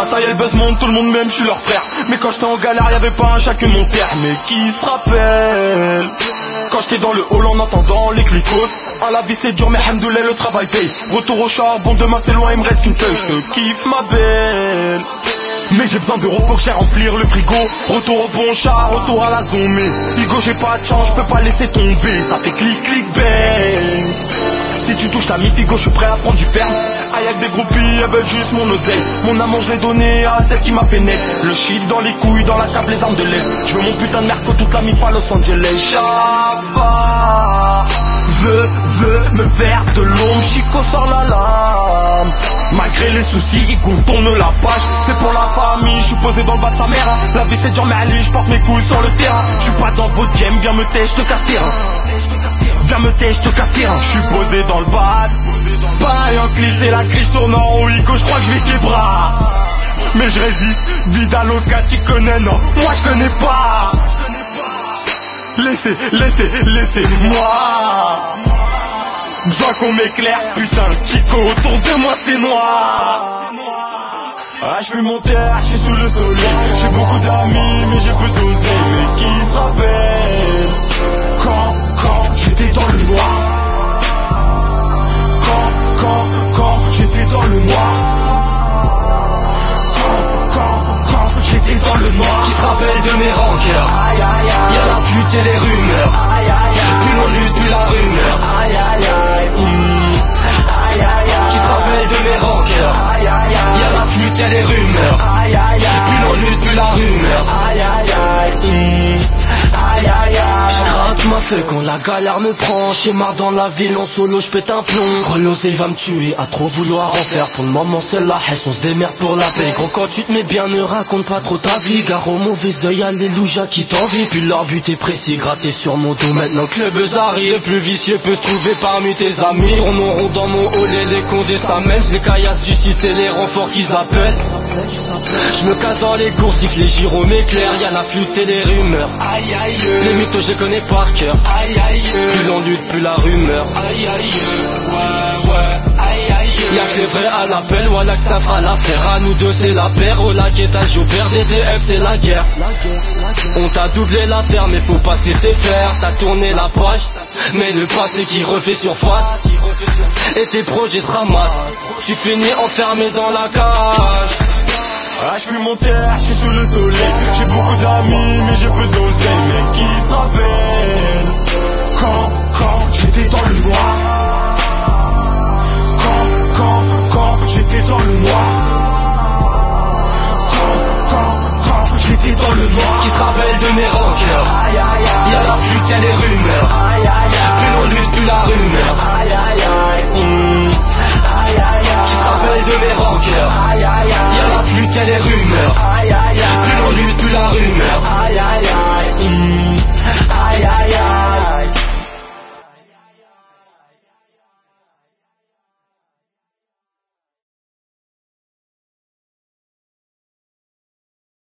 ça y est le buzz monte, tout le monde m'aime, je suis leur frère. Mais quand j'étais en galère y'avait pas un chat que mon père. Mais qui se rappelle quand j'étais dans le hall en entendant les clicos. Ah la vie c'est dur mais hamdoulilah le travail paye. Retour au charbon, demain c'est loin, il me reste qu'une feuille. J'te kiffe ma belle, mais j'ai besoin d'euros, faut que j'aille remplir le frigo. Retour au bon chat, retour à la zone. Mais Igo j'ai pas de chance, je peux pas laisser tomber. Ça fait clic clic bang. Si tu touches ta mif Igo, je suis prêt à prendre du ferme. Ah y'a que des groupies, elles veulent juste mon oseille. Mon amour je l'ai donné à celle qui m'a fait naître. Le shit dans les couilles, dans la table, les armes de l'Est. Je veux mon putain de merco, toute la mif à Los Angeles. Jabba veut me faire de l'ombre, Chico sort la lame. Malgré les soucis, Igo tourne la page. C'est pour la famille, je suis posé dans le bas de sa mère. La vie c'est dur mais allez, je porte mes couilles sur le terrain. Je suis pas dans votre game, viens me têche, je te casse terrain. Viens me têche, je te casse terrain. Je suis posé dans le bad, pas un cliché, la crise tourne en haut, Igo, je crois que je vais québra. Mais je résiste, vida loca, tu connais, non, moi je connais pas. Laissez-moi. Besoin qu'on m'éclaire, putain, Chico, autour de moi c'est noir. Ah je suis monté, je suis sous le soleil. J'ai beaucoup d'amis mais j'ai peu d'oseille. Mais qui se rappelle quand j'étais dans le noir. Quand j'étais dans le noir. Quand j'étais dans le noir. Qui se rappelle de mes rancœurs. Y'a la pute et les rumeurs. Plus l'on lutte, plus la rumeur. Qui se rappelle de mes rancœurs. Y'a la pute et les rumeurs. Plus l'on lutte, plus la rumeur. J'craque ma feuille quand la galère me prend. J'suis marre dans la ville, en solo j'pète un plomb. Gros il va me tuer, à trop vouloir en faire. Pour le moment c'est la haisse, on se démerde pour la paix. Gros quand tu te mets bien, ne raconte pas trop ta vie. Gare au mauvais oeil, alléluia qui t'envie. Puis leur but est précis, gratter sur mon dos. Maintenant que le buzz arrive, le plus vicieux peut se trouver parmi tes amis. Tourneront dans mon hall et les condés s'amènent. Les caillasses du 6 et les renforts qu'ils appellent. J'me casse dans les courses, siffle les gyros m'éclairent. Y'a la flûte et les rumeurs. Aïe aïe, les mythos je les connais par cœur. Aïe aïe, plus l'on lutte, plus la rumeur. Aïe aïe, ouais, aïe aïe. Y'a que les vrais à l'appel, voilà que ça fera l'affaire. À nous deux c'est la paire, au lac étage au père. DDF c'est la guerre. On t'a doublé la terre mais faut pas se laisser faire. T'as tourné la page, mais le passé qui refait surface. Et tes projets se ramassent. Tu finis enfermé dans la cage. Ah je suis monté, je suis sous le soleil. J'ai beaucoup d'amis mais j'ai peu d'oseille. Mais qui se rappelle